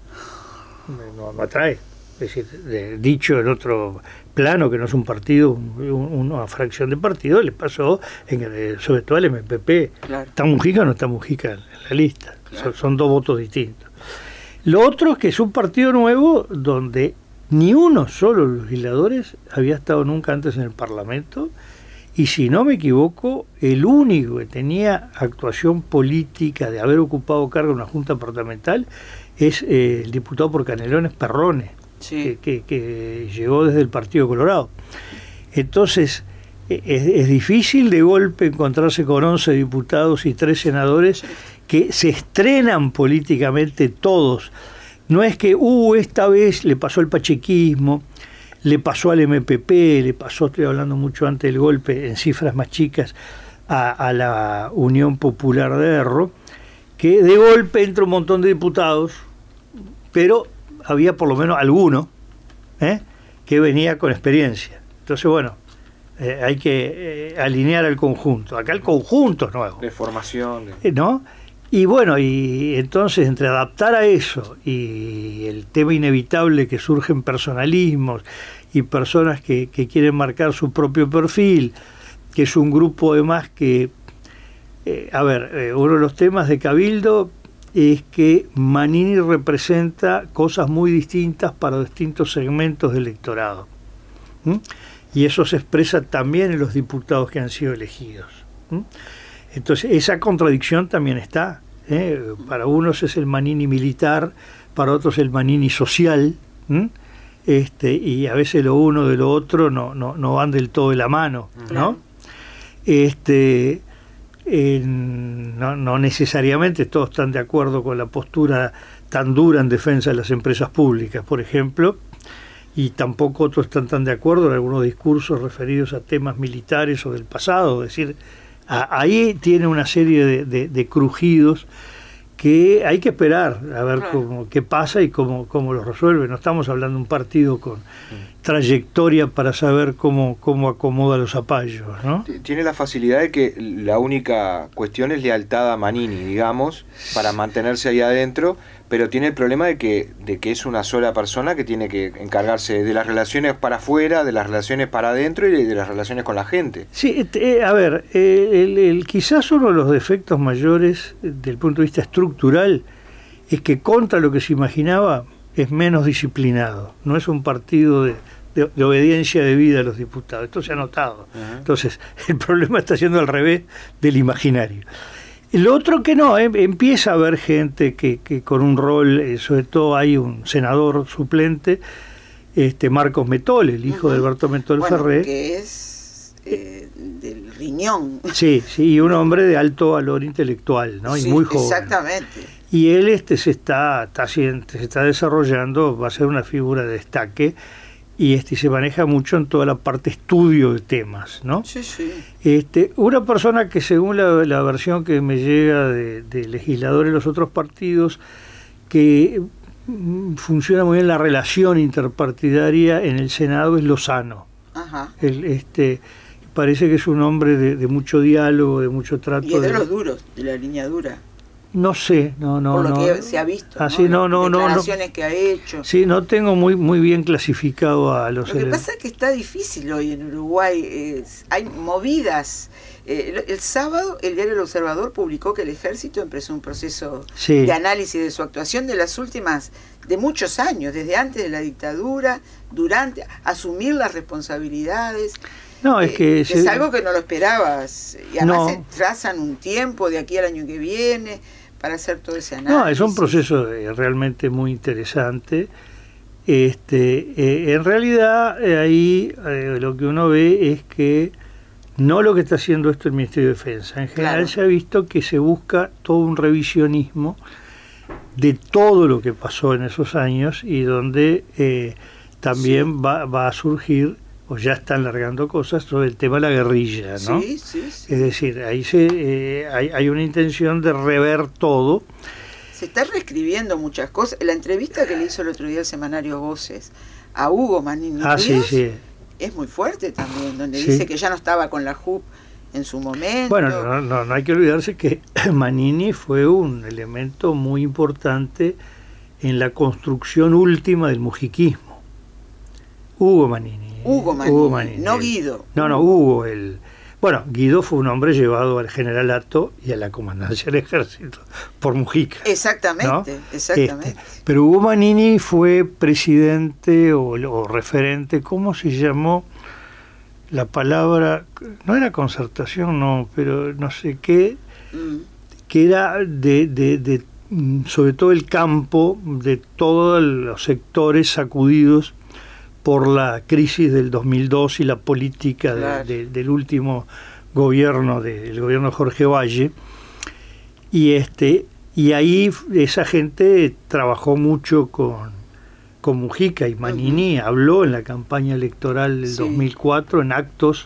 no, no atrae. Es decir, de, dicho en otro plano, que no es un partido, un, una fracción de partido, le pasó en, sobre todo al M P P. Claro. ¿Está Mujica o no está Mujica en la lista? Claro. Son, son dos votos distintos. Lo otro es que es un partido nuevo donde ni uno solo de los legisladores había estado nunca antes en el Parlamento, y si no me equivoco, el único que tenía actuación política de haber ocupado cargo en una junta departamental es eh, el diputado por Canelones, Perrone. Sí. Que, que, que llegó desde el Partido Colorado. Entonces, es, es difícil de golpe encontrarse con once diputados y tres senadores que se estrenan políticamente todos. No es que, uh, esta vez le pasó el pachequismo, le pasó al M P P, le pasó, estoy hablando mucho antes del golpe, en cifras más chicas, a, a la Unión Popular de Erro, que de golpe entra un montón de diputados, pero había por lo menos alguno ¿eh? que venía con experiencia. Entonces, bueno, eh, hay que eh, alinear al conjunto. Acá el conjunto es nuevo. De formación. De... ¿No? Y bueno, y entonces entre adaptar a eso y el tema inevitable que surgen personalismos y personas que, que quieren marcar su propio perfil, que es un grupo además que, eh, a ver, eh, uno de los temas de Cabildo es que Manini representa cosas muy distintas para distintos segmentos del electorado. ¿Mm? Y eso se expresa también en los diputados que han sido elegidos. ¿Mm? Entonces, esa contradicción también está. ¿eh? Para unos es el Manini militar, para otros el Manini social, ¿Mm? este, y a veces lo uno de lo otro no, no, no van del todo de la mano, ¿no? Este... Eh, no, no necesariamente todos están de acuerdo con la postura tan dura en defensa de las empresas públicas, por ejemplo, y tampoco otros están tan de acuerdo en algunos discursos referidos a temas militares o del pasado. Es decir, a, ahí tiene una serie de, de, de crujidos que hay que esperar a ver cómo, qué pasa y cómo, cómo lo resuelve. No estamos hablando de un partido con trayectoria para saber cómo, cómo acomoda los zapallos, ¿no? Tiene la facilidad de que la única cuestión es lealtad a Manini, digamos, para mantenerse ahí adentro, pero tiene el problema de que, de que es una sola persona que tiene que encargarse de las relaciones para afuera, de las relaciones para adentro y de las relaciones con la gente. Sí, eh, a ver, eh, el, el, quizás uno de los defectos mayores del punto de vista estructural es que contra lo que se imaginaba es menos disciplinado. No es un partido de, de, de obediencia debida a los diputados. Esto se ha notado. Uh-huh. Entonces, el problema está siendo al revés del imaginario. Lo otro que no, eh, empieza a haber gente que, que con un rol, eh, sobre todo hay un senador suplente, este Marcos Metol, el hijo uh-huh. de Alberto Metol bueno, Ferré. Que es eh, del riñón. Sí, sí, y un hombre de alto valor intelectual, ¿no? Sí, y muy joven. Exactamente. Y él este se está, está, se está desarrollando, va a ser una figura de destaque, y este se maneja mucho en toda la parte estudio de temas, ¿no? Sí, sí. Este, una persona que según la, la versión que me llega de, de legisladores de los otros partidos, que mm, funciona muy bien la relación interpartidaria en el Senado es Lozano. Ajá. El, este, parece que es un hombre de, de mucho diálogo, de mucho trato. Y es de, de los duros, de la línea dura. No sé, no, no, por lo no. que se ha visto, ah, ¿no? Sí, no, no, declaraciones no, que ha hecho. Sí, no tengo muy muy bien clasificado a los... Lo que pasa es que está difícil hoy en Uruguay, eh, hay movidas. Eh, el, el sábado el diario El Observador publicó que el ejército empezó un proceso sí. de análisis de su actuación de las últimas, de muchos años, desde antes de la dictadura, durante, asumir las responsabilidades. No, es que... Eh, se... Es algo que no lo esperabas, y además no. se trazan un tiempo de aquí al año que viene para hacer todo ese análisis. No, es un proceso realmente muy interesante. Este, eh, en realidad, eh, ahí eh, lo que uno ve es que no lo que está haciendo esto el Ministerio de Defensa. En general claro. se ha visto que se busca todo un revisionismo de todo lo que pasó en esos años y donde eh, también sí. va, va a surgir, o ya están largando cosas, sobre el tema de la guerrilla, ¿no? Sí, sí, sí. Es decir, ahí se, eh, hay, hay una intención de rever todo. Se está reescribiendo muchas cosas. La entrevista que le hizo el otro día el semanario Voces a Hugo Manini ah, Ríos sí, sí. es muy fuerte también, donde sí. dice que ya no estaba con la J U P en su momento. Bueno, no, no, no hay que olvidarse que Manini fue un elemento muy importante en la construcción última del mujiquismo. Hugo Manini. Hugo Manini, Hugo Manini no Guido. No, no, Hugo. El, bueno, Guido fue un hombre llevado al generalato y a la comandancia del ejército por Mujica. Exactamente, ¿no? exactamente. Este, pero Hugo Manini fue presidente o, o referente, ¿cómo se llamó? La palabra, no era concertación, no, pero no sé qué, mm. que era de, de, de, sobre todo el campo de todos los sectores sacudidos por la crisis del dos mil dos y la política claro. de, de, del último gobierno, del gobierno de Jorge Valle, y este y ahí esa gente trabajó mucho con, con Mujica, y Manini uh-huh. habló en la campaña electoral del sí. dos mil cuatro en actos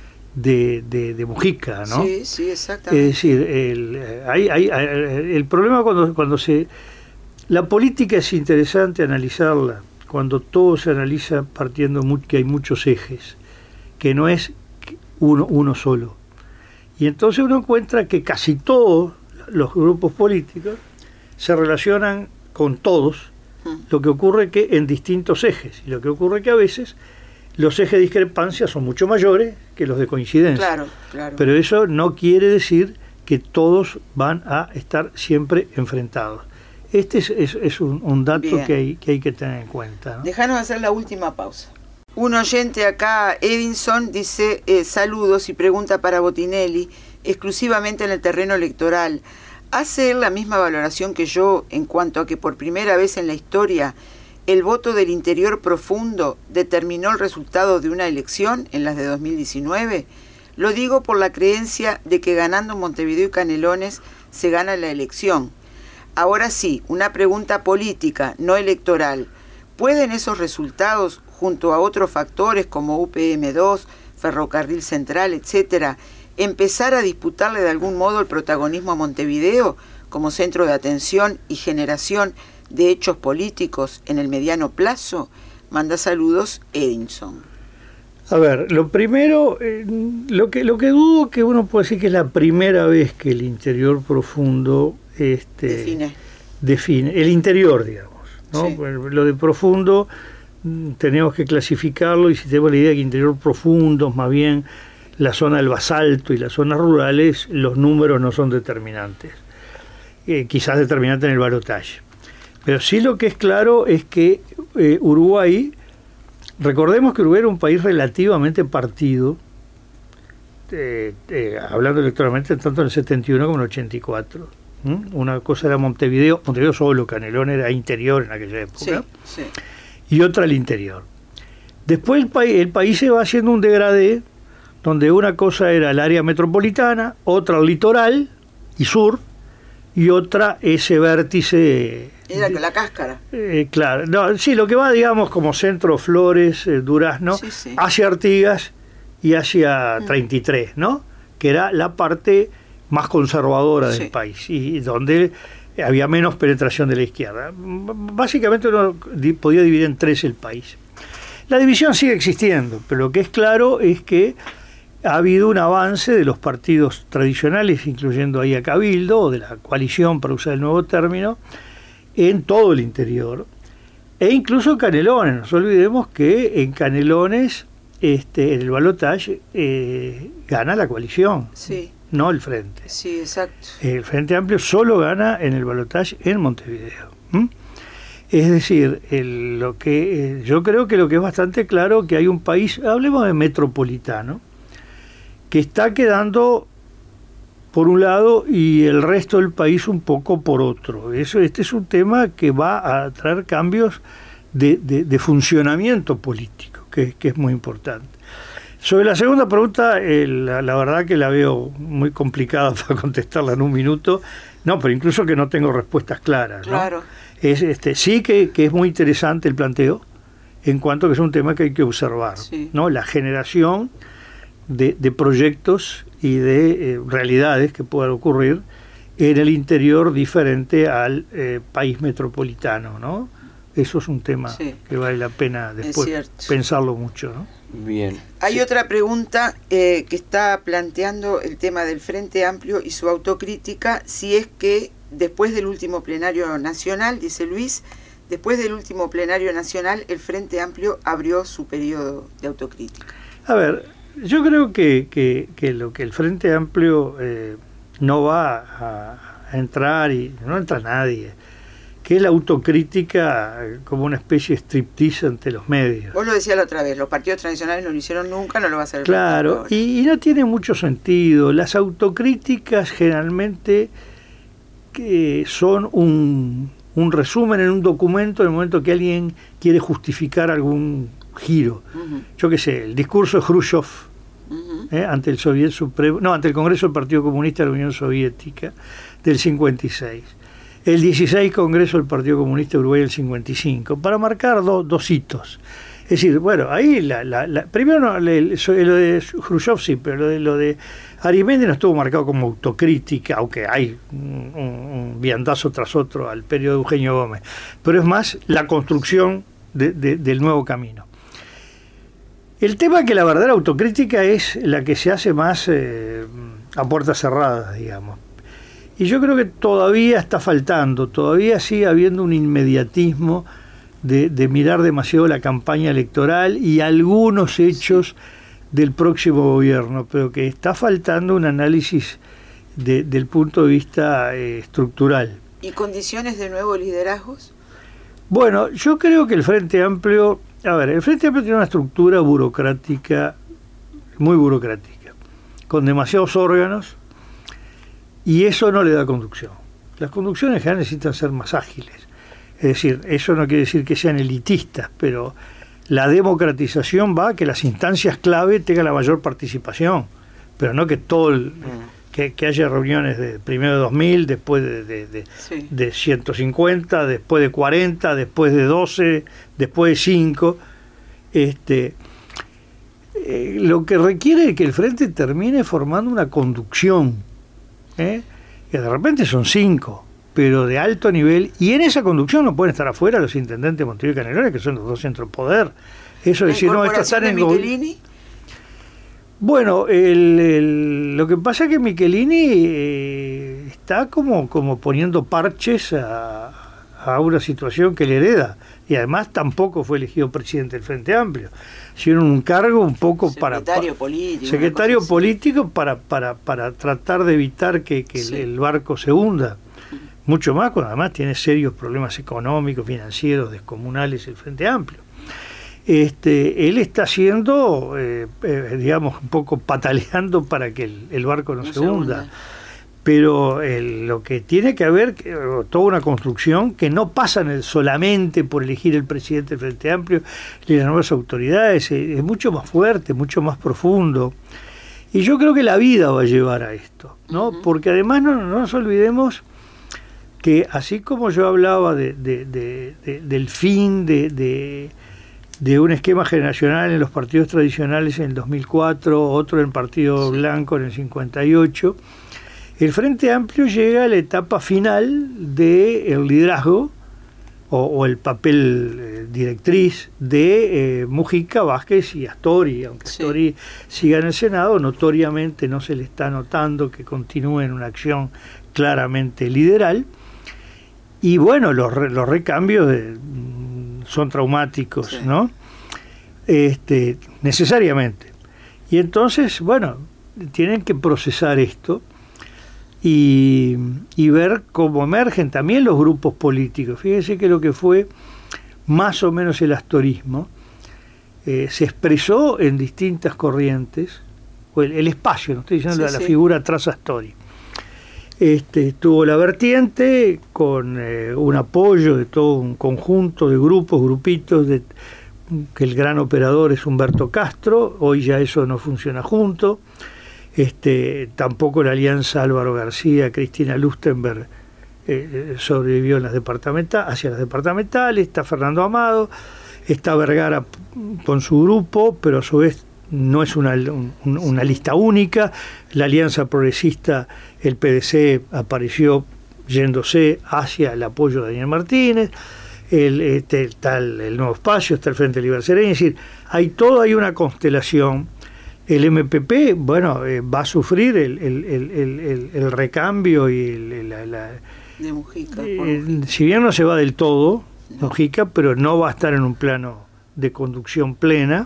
de, de, de Mujica, ¿no? Sí, sí, exactamente. Es decir, el, hay, hay, el problema cuando, cuando se... La política es interesante analizarla cuando todo se analiza partiendo que hay muchos ejes, que no es uno, uno solo. Y entonces uno encuentra que casi todos los grupos políticos se relacionan con todos, lo que ocurre que en distintos ejes, y lo que ocurre que a veces los ejes de discrepancia son mucho mayores que los de coincidencia. Claro, claro. Pero eso no quiere decir que todos van a estar siempre enfrentados. Este es, es, es un, un dato que hay, que hay que tener en cuenta, ¿no? Déjanos hacer la última pausa. Un oyente acá, Edinson, dice eh, saludos y pregunta para Botinelli, exclusivamente en el terreno electoral. ¿Hace él la misma valoración que yo en cuanto a que por primera vez en la historia el voto del interior profundo determinó el resultado de una elección en las de dos mil diecinueve? Lo digo por la creencia de que ganando Montevideo y Canelones se gana la elección. Ahora sí, una pregunta política, no electoral. ¿Pueden esos resultados, junto a otros factores como U P M dos, Ferrocarril Central, etcétera, empezar a disputarle de algún modo el protagonismo a Montevideo como centro de atención y generación de hechos políticos en el mediano plazo? Manda saludos, Edinson. A ver, lo primero, eh, lo que lo que dudo que uno puede decir que es la primera vez que el interior profundo este, define. define, el interior, digamos, ¿no? Sí. Lo de profundo tenemos que clasificarlo, y si tenemos la idea que interior profundo, más bien la zona del basalto y las zonas rurales, los números no son determinantes. Eh, quizás determinantes en el balotaje. Pero sí lo que es claro es que eh, Uruguay, recordemos que Uruguay era un país relativamente partido, eh, eh, hablando electoralmente tanto en el setenta y uno como en el ochenta y cuatro. ¿Mm? Una cosa era Montevideo, Montevideo solo, Canelones era interior en aquella época, sí, sí. y otra al interior. Después el, pa el país se va haciendo un degradé, donde una cosa era el área metropolitana, otra el litoral y sur, y otra ese vértice... Era con la cáscara. Eh, claro, no, sí, lo que va, digamos, como centro Flores, eh, Durazno, sí, sí. hacia Artigas y hacia mm. treinta y tres, ¿no? Que era la parte más conservadora sí. del país, y donde había menos penetración de la izquierda. Básicamente uno podía dividir en tres el país. La división sigue existiendo, pero lo que es claro es que ha habido un avance de los partidos tradicionales, incluyendo ahí a Cabildo, o de la coalición, para usar el nuevo término, en todo el interior, e incluso en Canelones. No nos olvidemos que en Canelones, este, en el balotaje, eh, gana la coalición, sí. no el Frente. Sí, exacto. El Frente Amplio solo gana en el balotaje en Montevideo. ¿Mm? Es decir, el, lo que eh, yo creo que lo que es bastante claro que hay un país, hablemos de metropolitano, que está quedando por un lado y el resto del país un poco por otro. Eso, este es un tema que va a traer cambios de, de, de funcionamiento político, que, que es muy importante. Sobre la segunda pregunta, eh, la, la verdad que la veo muy complicada para contestarla en un minuto. No, pero incluso que no tengo respuestas claras, ¿no? Claro. Es, este, sí que, que es muy interesante el planteo, en cuanto que es un tema que hay que observar, sí. ¿no? La generación de, de proyectos y de eh, realidades que puedan ocurrir en el interior diferente al eh, país metropolitano, ¿no? Eso es un tema sí. que vale la pena después pensarlo mucho, ¿no? Bien. Hay sí. otra pregunta eh, que está planteando el tema del Frente Amplio y su autocrítica, si es que después del último plenario nacional, dice Luis, después del último plenario nacional, el Frente Amplio abrió su periodo de autocrítica. A ver, yo creo que, que, que lo que el Frente Amplio eh, no va a, a entrar, y no entra nadie, que es la autocrítica como una especie de striptease ante los medios. Vos lo decías la otra vez, los partidos tradicionales no lo hicieron nunca, no lo va a hacer el Claro, y, y no tiene mucho sentido. Las autocríticas generalmente que son un, un resumen en un documento en el momento que alguien quiere justificar algún giro. Uh-huh. Yo qué sé, el discurso de Khrushchev uh-huh. eh, ante el Soviet Supremo, no, ante el Congreso del Partido Comunista de la Unión Soviética del cincuenta y seis. El dieciséis Congreso del Partido Comunista de Uruguay del cincuenta y cinco, para marcar do, dos hitos. Es decir, bueno, ahí la, la, la primero no, le, lo de Khrushchev sí, pero lo de, lo de Arimendi no estuvo marcado como autocrítica, aunque hay un, un viandazo tras otro al periodo de Eugenio Gómez, pero es más la construcción de, de, del nuevo camino. El tema es que la verdadera autocrítica es la que se hace más eh, a puertas cerradas, digamos. Y yo creo que todavía está faltando, todavía sigue habiendo un inmediatismo de, de mirar demasiado la campaña electoral y algunos hechos del próximo gobierno, pero que está faltando un análisis de, del punto de vista eh, estructural. ¿Y condiciones de nuevos liderazgos? Bueno, yo creo que el Frente Amplio, a ver, el Frente Amplio tiene una estructura burocrática, muy burocrática, con demasiados órganos, y eso no le da conducción. Las conducciones generales necesitan ser más ágiles. Es decir, eso no quiere decir que sean elitistas, pero la democratización va a que las instancias clave tengan la mayor participación, pero no que todo el, que, que haya reuniones de primero de dos mil, después de, de, de, sí. de ciento cincuenta, después de cuarenta, después de doce, después de cinco. Este, eh, lo que requiere es que el Frente termine formando una conducción, ¿eh? que de repente son cinco, pero de alto nivel, y en esa conducción no pueden estar afuera los intendentes de Montevideo y Canelones, que son los dos centros de poder. Eso es decir, no, esto están en Michelini. Bueno, el, el, lo que pasa es que Michelini eh, está como, como poniendo parches a, a una situación que le hereda, y además tampoco fue elegido presidente del Frente Amplio. Hicieron un cargo un poco secretario para... Secretario político. Secretario político para, para, para tratar de evitar que, que sí. el, el barco se hunda. Mucho más cuando además tiene serios problemas económicos, financieros, descomunales el Frente Amplio. Este, él está haciendo, eh, eh, digamos, un poco pataleando para que el, el barco no, no se, hunda. se hunda. Pero el, lo que tiene que haber, toda una construcción que no pasa solamente por elegir el presidente del Frente Amplio y las nuevas autoridades, es, es mucho más fuerte, mucho más profundo. Y yo creo que la vida va a llevar a esto, ¿no? Uh-huh. Porque además no, no nos olvidemos que así como yo hablaba de, de, de, de, del fin de, de, de un esquema generacional en los partidos tradicionales en el dos mil cuatro, otro en el Partido Blanco en el cincuenta y ocho, el Frente Amplio llega a la etapa final del liderazgo o, o el papel eh, directriz de eh, Mujica, Vázquez y Astori. Aunque sí. Astori siga en el Senado, notoriamente no se le está notando que continúe en una acción claramente lideral. Y bueno, los, los recambios de, son traumáticos, sí. ¿no? Este, necesariamente. Y entonces, bueno, tienen que procesar esto. Y, y ver cómo emergen también los grupos políticos. Fíjense que lo que fue más o menos el astorismo eh, se expresó en distintas corrientes, o el, el espacio, no estoy diciendo sí, la, sí. la figura tras Astori. Este, tuvo la vertiente con eh, un apoyo de todo un conjunto de grupos, grupitos de que el gran operador es Humberto Castro, hoy ya eso no funciona junto. Este, tampoco la alianza Álvaro García, Cristina Lustenberg eh, sobrevivió en las departamentales, hacia las departamentales. Está Fernando Amado, está Vergara con su grupo, pero a su vez no es una, un, una lista única. La alianza progresista, el P D C, apareció yéndose hacia el apoyo de Daniel Martínez. El, este, está el, el Nuevo Espacio, está el Frente Libre Sereno, es decir, hay todo, hay una constelación. El M P P, bueno, eh, va a sufrir el, el, el, el, el recambio y el, la, la, de Mujica, eh, Mujica. Si bien no se va del todo, Mujica, pero no va a estar en un plano de conducción plena.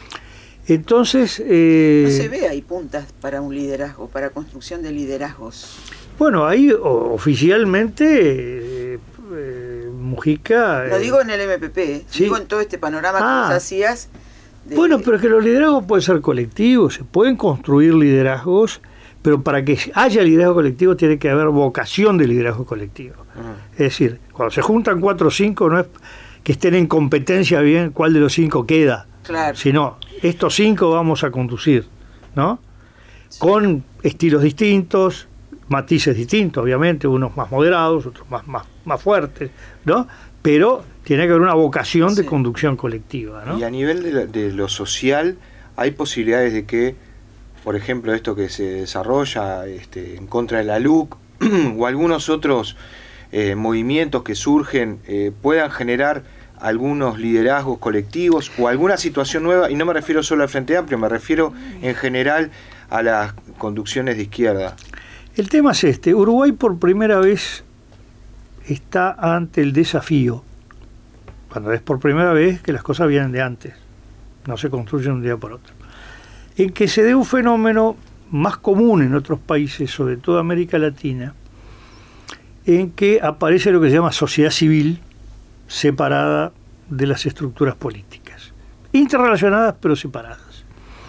Entonces... Eh, no se ve ahí puntas para un liderazgo, para construcción de liderazgos. Bueno, ahí o, oficialmente... Eh, eh, Mujica... Lo digo en el M P P, ¿sí? Digo en todo este panorama ah, que vos hacías. De... Bueno, pero es que los liderazgos pueden ser colectivos, se pueden construir liderazgos, pero para que haya liderazgo colectivo tiene que haber vocación de liderazgo colectivo. Uh-huh. Es decir, cuando se juntan cuatro o cinco, no es que estén en competencia bien cuál de los cinco queda, claro, sino estos cinco vamos a conducir, ¿no? Sí. Con estilos distintos, matices distintos, obviamente, unos más moderados, otros más, más, más fuertes, ¿no? Pero tiene que haber una vocación de sí. conducción colectiva, ¿no? Y a nivel de, la, de lo social, ¿hay posibilidades de que, por ejemplo, esto que se desarrolla este, en contra de la L U C o algunos otros eh, movimientos que surgen eh, puedan generar algunos liderazgos colectivos o alguna situación nueva? Y no me refiero solo al Frente Amplio, me refiero en general a las conducciones de izquierda. El tema es este: Uruguay por primera vez está ante el desafío, cuando es por primera vez que las cosas vienen de antes, no se construyen un día por otro, en que se dé un fenómeno más común en otros países, sobre todo América Latina, en que aparece lo que se llama sociedad civil separada de las estructuras políticas, interrelacionadas pero separadas.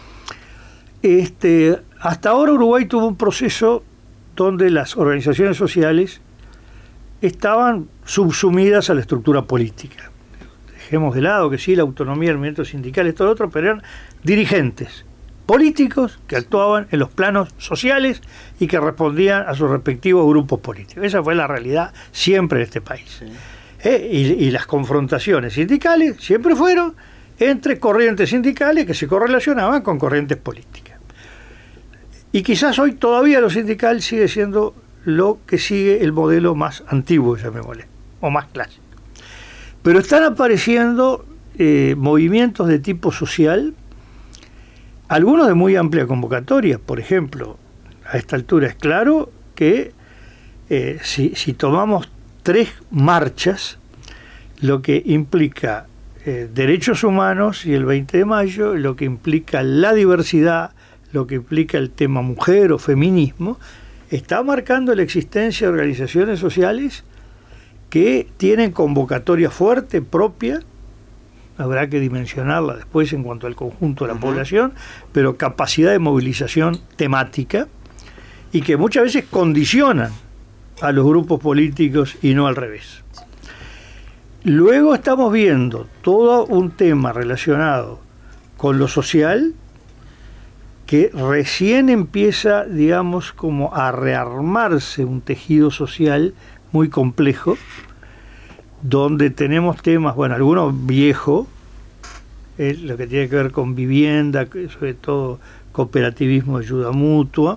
Este, hasta ahora Uruguay tuvo un proceso donde las organizaciones sociales estaban subsumidas a la estructura política. Dejemos de lado que sí, la autonomía, el movimiento sindical y todo lo otro, pero eran dirigentes políticos que actuaban en los planos sociales y que respondían a sus respectivos grupos políticos. Esa fue la realidad siempre en este país. Sí. Eh, y, y las confrontaciones sindicales siempre fueron entre corrientes sindicales que se correlacionaban con corrientes políticas. Y quizás hoy todavía lo sindical sigue siendo lo que sigue el modelo más antiguo, llamémosle, o más clásico. Pero están apareciendo eh, movimientos de tipo social, algunos de muy amplia convocatoria. Por ejemplo, a esta altura es claro que eh, si, si tomamos tres marchas, lo que implica eh, derechos humanos y el veinte de mayo, lo que implica la diversidad, lo que implica el tema mujer o feminismo, está marcando la existencia de organizaciones sociales que tienen convocatoria fuerte propia, habrá que dimensionarla después en cuanto al conjunto de la uh-huh. población, pero capacidad de movilización temática, y que muchas veces condicionan a los grupos políticos y no al revés. Luego estamos viendo todo un tema relacionado con lo social que recién empieza, digamos, como a rearmarse un tejido social muy complejo, donde tenemos temas, bueno, algunos viejos, eh, lo que tiene que ver con vivienda, sobre todo cooperativismo de ayuda mutua,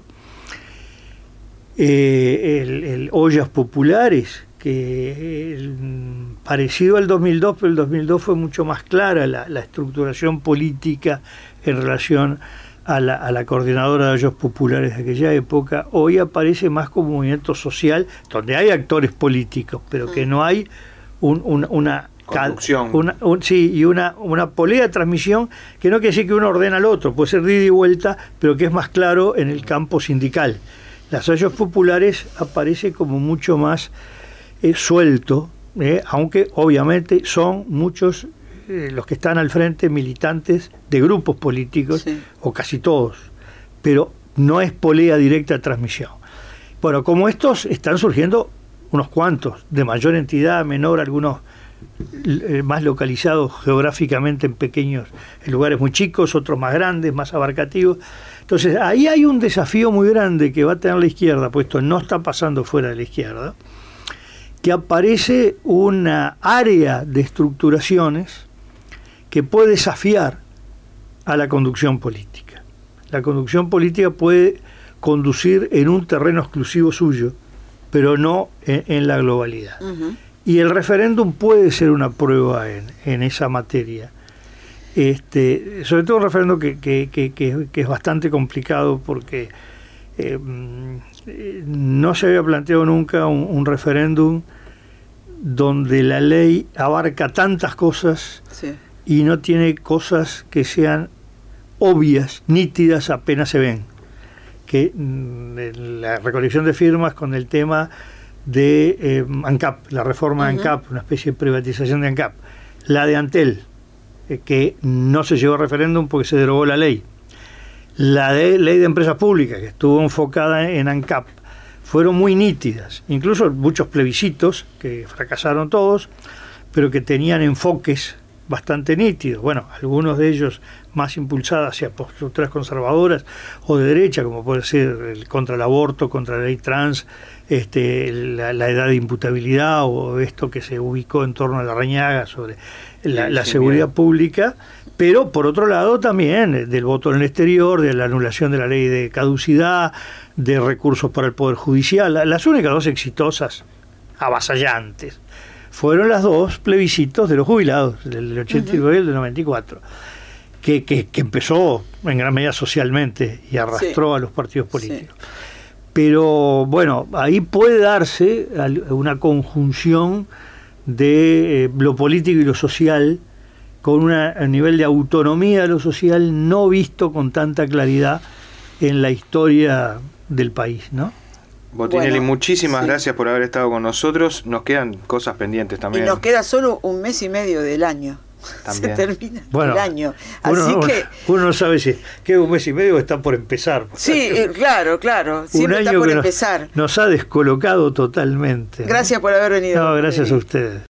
eh, el, el ollas populares, que el, parecido al dos mil dos, pero el dos mil dos fue mucho más clara la, la estructuración política en relación a la, a la coordinadora de ollas populares de aquella época. Hoy aparece más como movimiento social, donde hay actores políticos, pero que no hay un, un, una conducción. Una, un, sí, y una, una polea de transmisión que no quiere decir que uno ordena al otro, puede ser de ida y vuelta, pero que es más claro en el campo sindical. Las ollas populares aparece como mucho más eh, suelto, eh, aunque obviamente son muchos eh, los que están al frente militantes de grupos políticos, sí, o casi todos, pero no es polea directa de transmisión. Bueno, como estos están surgiendo unos cuantos, de mayor entidad, menor, algunos más localizados geográficamente en pequeños, en lugares muy chicos, otros más grandes, más abarcativos. Entonces ahí hay un desafío muy grande que va a tener la izquierda, puesto no está pasando fuera de la izquierda, que aparece una área de estructuraciones que puede desafiar a la conducción política. La conducción política puede conducir en un terreno exclusivo suyo, pero no en, en la globalidad. Uh-huh. Y el referéndum puede ser una prueba en, en esa materia. Este, sobre todo un referéndum que, que, que, que, que es bastante complicado porque eh, no se había planteado nunca un, un referéndum donde la ley abarca tantas cosas, sí, y no tiene cosas que sean obvias, nítidas, apenas se ven. Que la recolección de firmas con el tema de eh, ANCAP, la reforma, uh-huh, de ANCAP, una especie de privatización de ANCAP, la de Antel, eh, que no se llevó a referéndum porque se derogó la ley, la de ley de empresas públicas, que estuvo enfocada en ANCAP, fueron muy nítidas, incluso muchos plebiscitos que fracasaron todos, pero que tenían enfoques bastante nítidos. Bueno, algunos de ellos más impulsados hacia posturas conservadoras o de derecha, como puede ser el contra el aborto, contra la ley trans, este, la, la edad de imputabilidad, o esto que se ubicó en torno a la Reñaga sobre la, sí, la sí, seguridad bien. pública, pero por otro lado también del voto en el exterior, de la anulación de la ley de caducidad, de recursos para el Poder Judicial. Las únicas dos exitosas, avasallantes, fueron las dos plebiscitos de los jubilados, del ochenta y nueve y el del noventa y cuatro, que, que, que empezó en gran medida socialmente y arrastró, sí, a los partidos políticos. Sí. Pero bueno, ahí puede darse una conjunción de eh, lo político y lo social, con una, un nivel de autonomía de lo social no visto con tanta claridad en la historia del país, ¿no? Botinelli, bueno, muchísimas sí. gracias por haber estado con nosotros. Nos quedan cosas pendientes también. Y nos queda solo un mes y medio del año. También. Se termina bueno, el año. Así uno, que uno no sabe si queda un mes y medio o está por empezar. Sí, claro, claro. Siempre está por empezar. Nos, nos ha descolocado totalmente. Gracias, ¿no?, por haber venido. No, gracias a ustedes.